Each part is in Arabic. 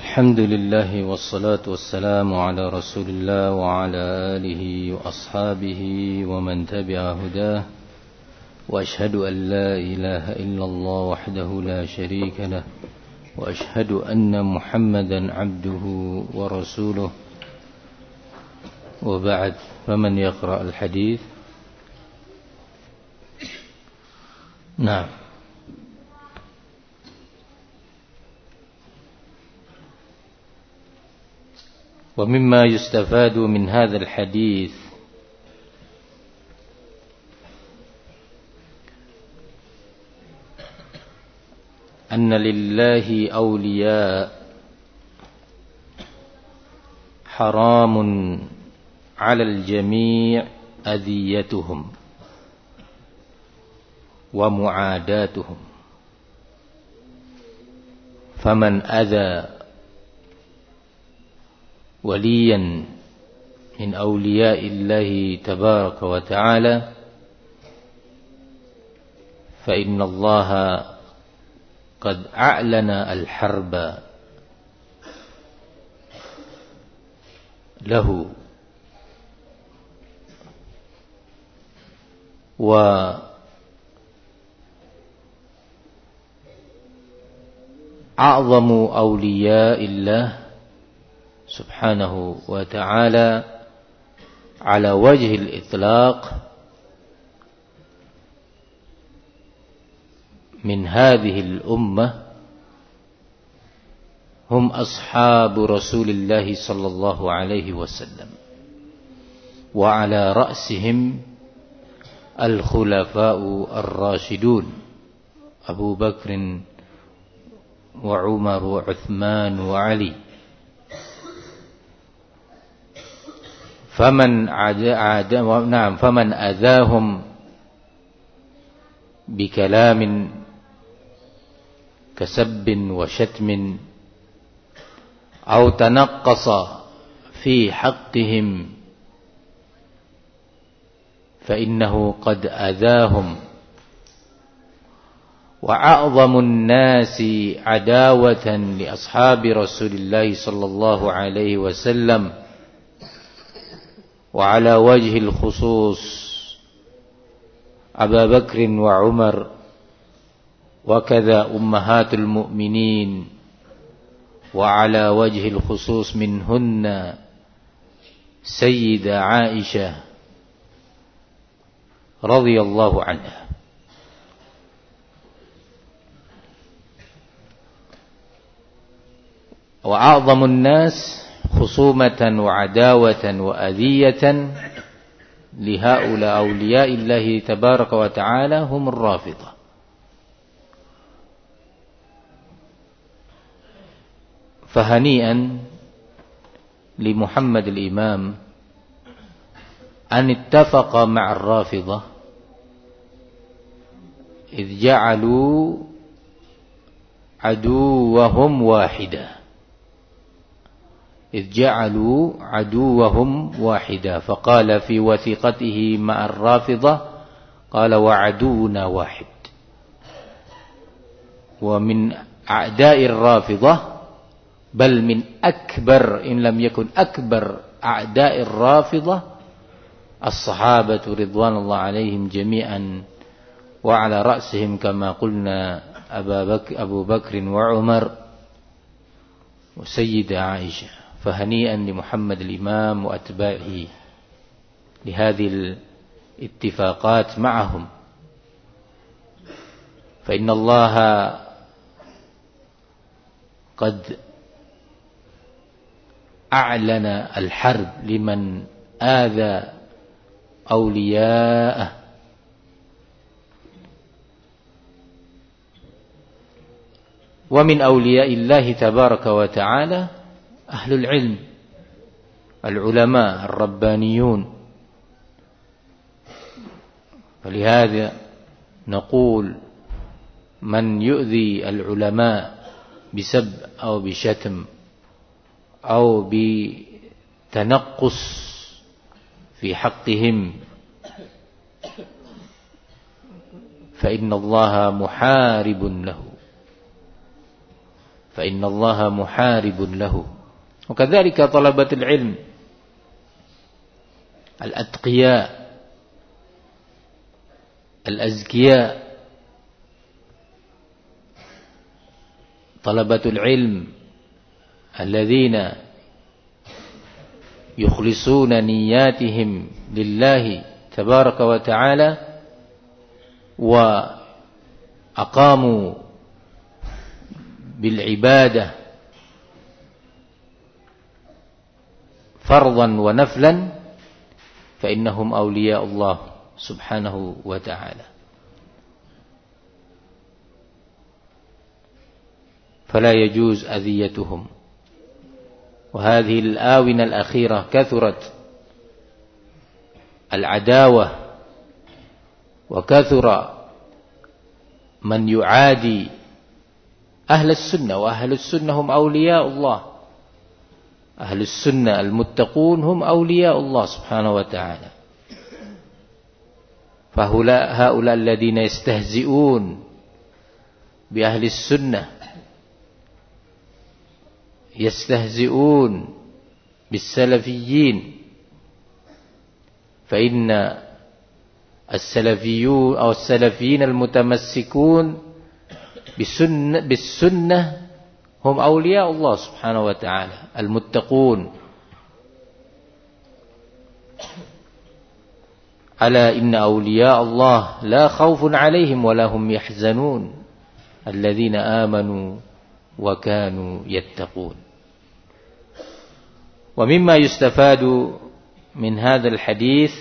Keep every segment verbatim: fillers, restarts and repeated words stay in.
الحمد لله والصلاة والسلام على رسول الله وعلى آله وأصحابه ومن تبع هداه، وأشهد أن لا إله إلا الله وحده لا شريك له، وأشهد أن محمدا عبده ورسوله. وبعد، فمن يقرأ الحديث؟ نعم. ومما يستفاد من هذا الحديث أن لله أولياء حرام على الجميع أذيتهم ومعاداتهم، فمن أذى وليا من أولياء الله تبارك وتعالى فإن الله قد أعلن الحرب له، وأعظم أولياء الله سبحانه وتعالى على وجه الإطلاق من هذه الأمة هم أصحاب رسول الله صلى الله عليه وسلم، وعلى رأسهم الخلفاء الراشدون أبو بكر وعمر وعثمان وعلي. فمن عاد عاد نعم فمن أذاهم بكلام كسب وشتم أو تنقص في حقهم فإنه قد أذاهم. وأعظم الناس عداوة لأصحاب رسول الله صلى الله عليه وسلم وعلى وجه الخصوص أبا بكر وعمر، وكذا أمهات المؤمنين، وعلى وجه الخصوص منهن سيدة عائشة رضي الله عنها. وأعظم الناس خصومة وعداوة وأذية لهؤلاء أولياء الله تبارك وتعالى هم الرافضة. فهنيئا لمحمد الإمام أن اتفق مع الرافضة إذ جعلوا عدوهم واحدا إذ جعلوا عدوهم واحدا فقال في وثيقته مع الرافضة قال: وعدونا واحد. ومن أعداء الرافضة، بل من أكبر إن لم يكن أكبر أعداء الرافضة، الصحابة رضوان الله عليهم جميعا، وعلى رأسهم كما قلنا أبا بكر أبو بكر وعمر وسيدة عائشة. فهنيئا لمحمد الإمام وأتباعه لهذه الاتفاقات معهم، فإن الله قد أعلن الحرب لمن آذى أولياءه. ومن أولياء الله تبارك وتعالى أهل العلم، العلماء الربانيون. فلهذا نقول: من يؤذي العلماء بسب أو بشتم أو بتنقص في حقهم فإن الله محارب له. فإن الله محارب له. وكذلك طلبة العلم الأتقياء الأزكياء، طلبة العلم الذين يخلصون نياتهم لله تبارك وتعالى وأقاموا بالعبادة فرضا ونفلا فإنهم أولياء الله سبحانه وتعالى. فلا يجوز أذيتهم. وهذه الآونة الأخيرة كثرت العداوة وكثر من يعادي أهل السنة، وأهل السنة هم أولياء الله. أهل السنة المتقون هم أولياء الله سبحانه وتعالى. فهؤلاء الذين يستهزئون بأهل السنة، يستهزئون بالسلفيين، فإن السلفيون أو السلفيين المتمسكون بالسنة, بالسنة هم أولياء الله سبحانه وتعالى المتقون. ألا إن أولياء الله لا خوف عليهم ولا هم يحزنون الذين آمنوا وكانوا يتقون. ومما يستفاد من هذا الحديث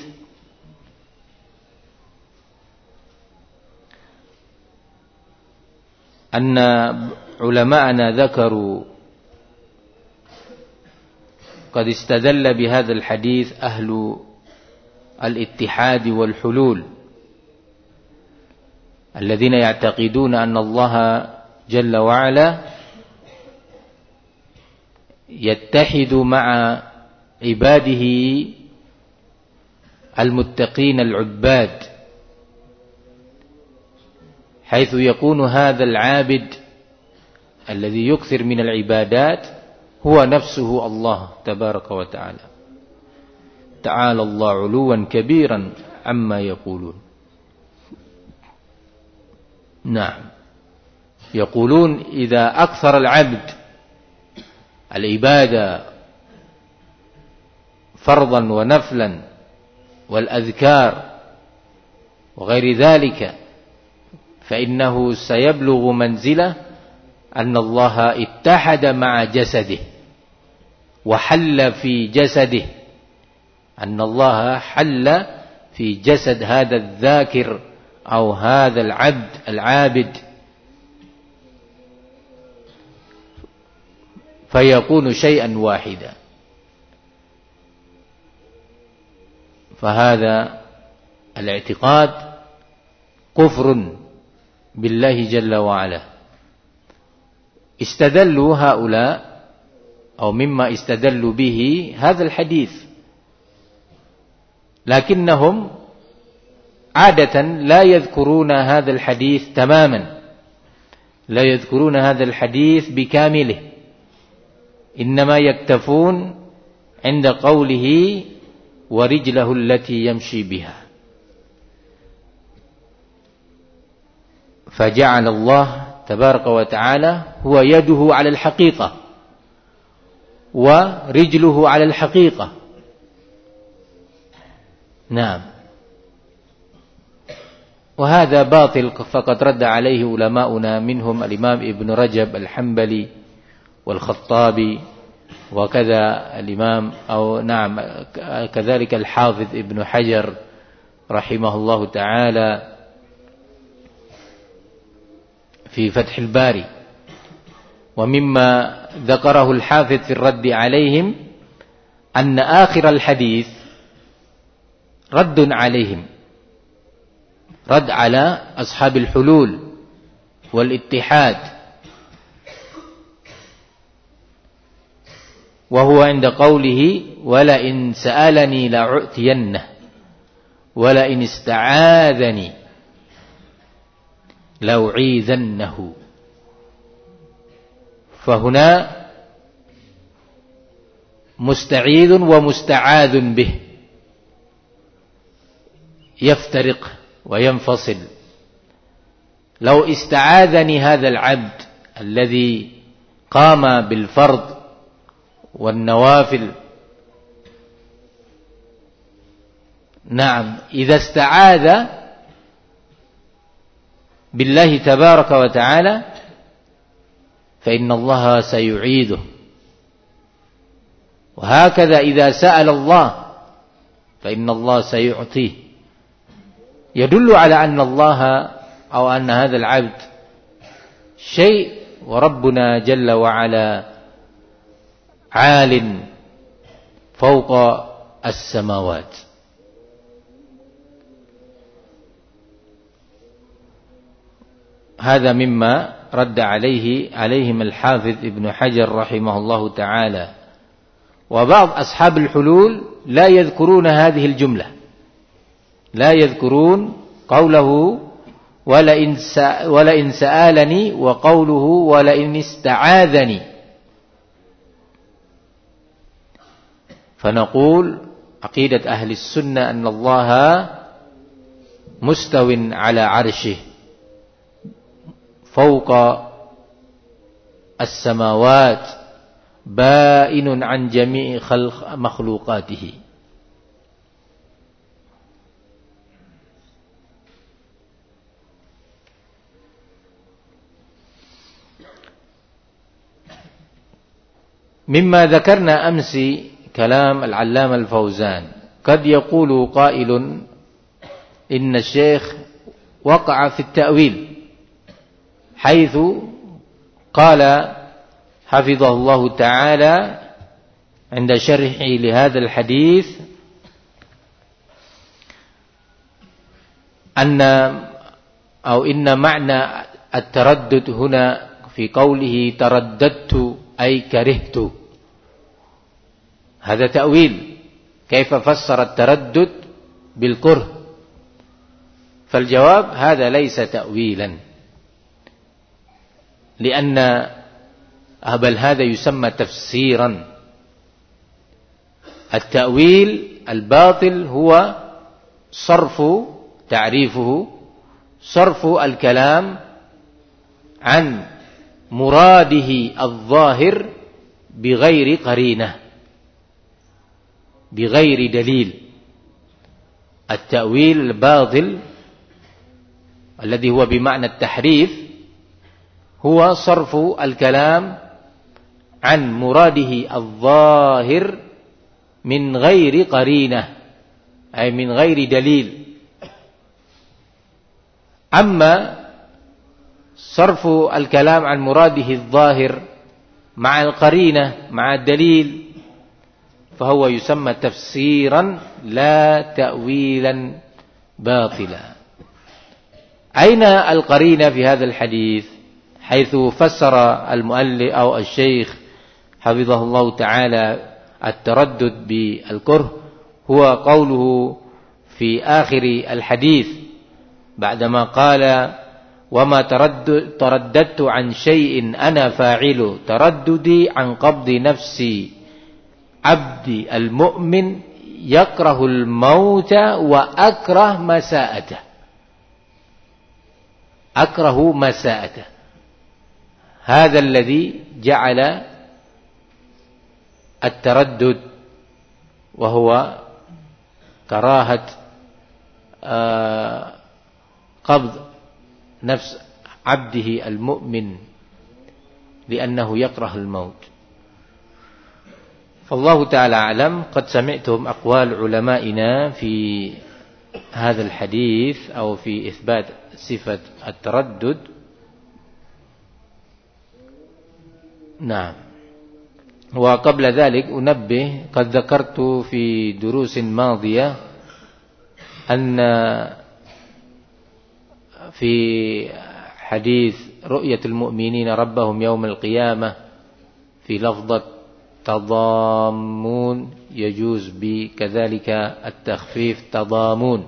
أن علماءنا ذكروا قد استدل بهذا الحديث أهل الاتحاد والحلول الذين يعتقدون أن الله جل وعلا يتحد مع عباده المتقين العباد، حيث يكون هذا العابد الذي يكثر من العبادات هو نفسه الله تبارك وتعالى. تعالى الله علوا كبيرا عما يقولون. نعم، يقولون إذا أكثر العبد العبادة فرضا ونفلا والأذكار وغير ذلك فإنه سيبلغ منزلة أن الله اتحد مع جسده وحل في جسده، أن الله حل في جسد هذا الذاكر أو هذا العبد العابد، فيكون شيئا واحدا. فهذا الاعتقاد كفر بالله جل وعلا. استدلوا هؤلاء أو مما استدلوا به هذا الحديث، لكنهم عادة لا يذكرون هذا الحديث تماما، لا يذكرون هذا الحديث بكامله، إنما يكتفون عند قوله ورجله التي يمشي بها. فجعل الله تبارك وتعالى هو يده على الحقيقة ورجله على الحقيقة. نعم، وهذا باطل، فقد رد عليه علماؤنا منهم الإمام ابن رجب الحنبلي والخطابي وكذا الإمام أو نعم كذلك الحافظ ابن حجر رحمه الله تعالى في فتح الباري. ومما ذكره الحافظ في الرد عليهم أن آخر الحديث رد عليهم، رد على أصحاب الحلول والاتحاد، وهو عند قوله ولئن سألني لأعطينه ولئن استعاذني لأعيذنه. فهنا مستعيذ ومستعاذ به يفترق وينفصل. لو استعاذني هذا العبد الذي قام بالفرض والنوافل، نعم، إذا استعاذ بالله تبارك وتعالى فإن الله سيعيده، وهكذا إذا سأل الله فإن الله سيعطيه. يدل على أن الله أو أن هذا العبد شيء، وربنا جل وعلا عال فوق السماوات. هذا مما رد عليه عليهم الحافظ ابن حجر رحمه الله تعالى. وبعض أصحاب الحلول لا يذكرون هذه الجملة، لا يذكرون قوله ولئن ولئن سألني وقوله ولئن استعاذني. فنقول عقيدة أهل السنة أن الله مستو على عرشه فوق السماوات بائن عن جميع خلق مخلوقاته. مما ذكرنا أمس كلام العلامة الفوزان، قد يقول قائل إن الشيخ وقع في التأويل، حيث قال حفظه الله تعالى عند شرحه لهذا الحديث أن أو إن معنى التردد هنا في قوله ترددت أي كرهت، هذا تأويل. كيف فسر التردد بالكره؟ فالجواب هذا ليس تأويلا، لأن بل هذا يسمى تفسيرا. التأويل الباطل هو صرف، تعريفه صرف الكلام عن مراده الظاهر بغير قرينة، بغير دليل. التأويل الباطل الذي هو بمعنى التحريف هو صرف الكلام عن مراده الظاهر من غير قرينة، أي من غير دليل. أما صرف الكلام عن مراده الظاهر مع القرينة مع الدليل فهو يسمى تفسيرا لا تأويلا باطلا. أين القرينة في هذا الحديث؟ حيث فسر المؤلف أو الشيخ حفظه الله تعالى التردد بالكره، هو قوله في آخر الحديث بعدما قال وما تردد ترددت عن شيء أنا فاعل ترددي عن قبض نفسي عبدي المؤمن يكره الموت وأكره مساءته. أكره مساءته، هذا الذي جعل التردد وهو كراهة قبض نفس عبده المؤمن لأنه يكره الموت. فالله تعالى أعلم. قد سمعتم أقوال علمائنا في هذا الحديث أو في إثبات صفة التردد. نعم. وقبل ذلك أنبه، قد ذكرت في دروس ماضية أن في حديث رؤية المؤمنين ربهم يوم القيامة في لفظة تضامون يجوز بكذلك التخفيف تضامون.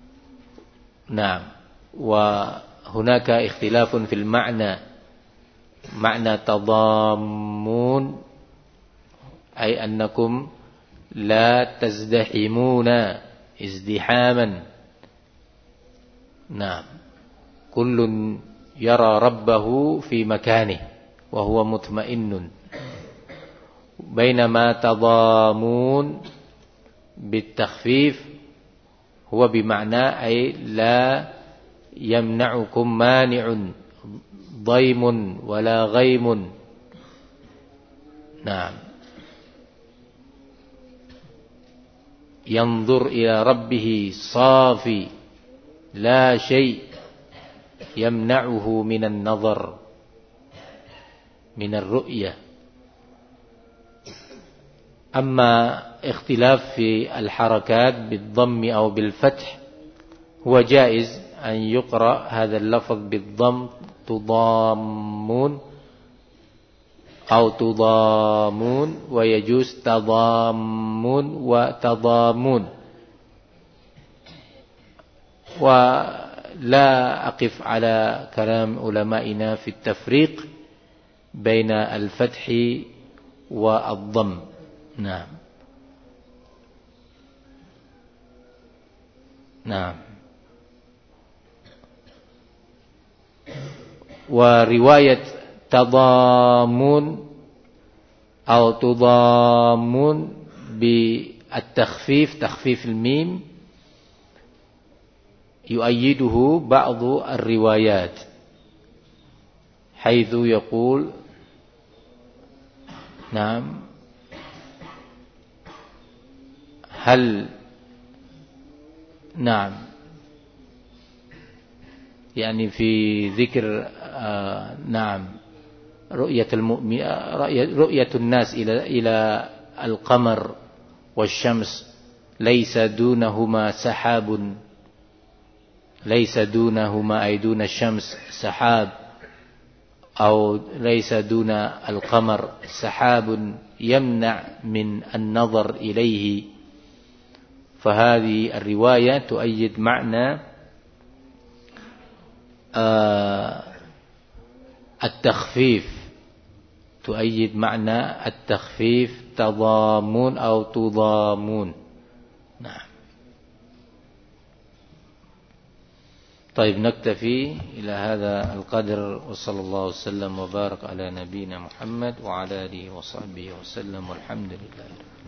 نعم. وهناك اختلاف في المعنى Makna tadammun ay annakum la tazdahimuna izdihaman. Nah, kullun yara rabbahu fi makanihi wa huwa mutmainnun. Bainama tadamun bitakhfif huwa bima'na ay la yamna'ukum mani'un dhaimun wala ghaimun. Nah, yanzur ila rabbih safi la syai' yamna'uhu minan nazar minar ru'yah. Amma ikhtilaf fi al-harakat bid-dhamm aw bil-fath huwa jaiz an yuqra hadha al-lafz bid-dhamm tudammun aw tudamun wa yajuz tadammun wa tadamun. Wa la aqif ala kalam ulama'ina fi at-tafriq baina al-fath wa ad-dhamm. Naam. Naam. Wa riwayat tadamun atau tudamun bi at-takhfif, takhfif al-mim, yu'ayyiduhu ba'du ar-riwayat haitsu yaqul naam hal naam yani fi dzikr uh, naam ru'yatul mu'min ru'yatun nas ila ila al-qamar wasyams laysa dunahuma sahabun laysa dunahuma ay duna syams sahab aw laysa duna al-qamar sahabun yamna' min an-nazar ilayhi. فهذه الرواية تؤيد معنى التخفيف تؤيد معنى التخفيف تضامون أو تضامون. نعم. طيب نكتفي إلى هذا القدر وصلى الله وسلم وبارك على نبينا محمد وعلى آله وصحبه وسلم والحمد لله.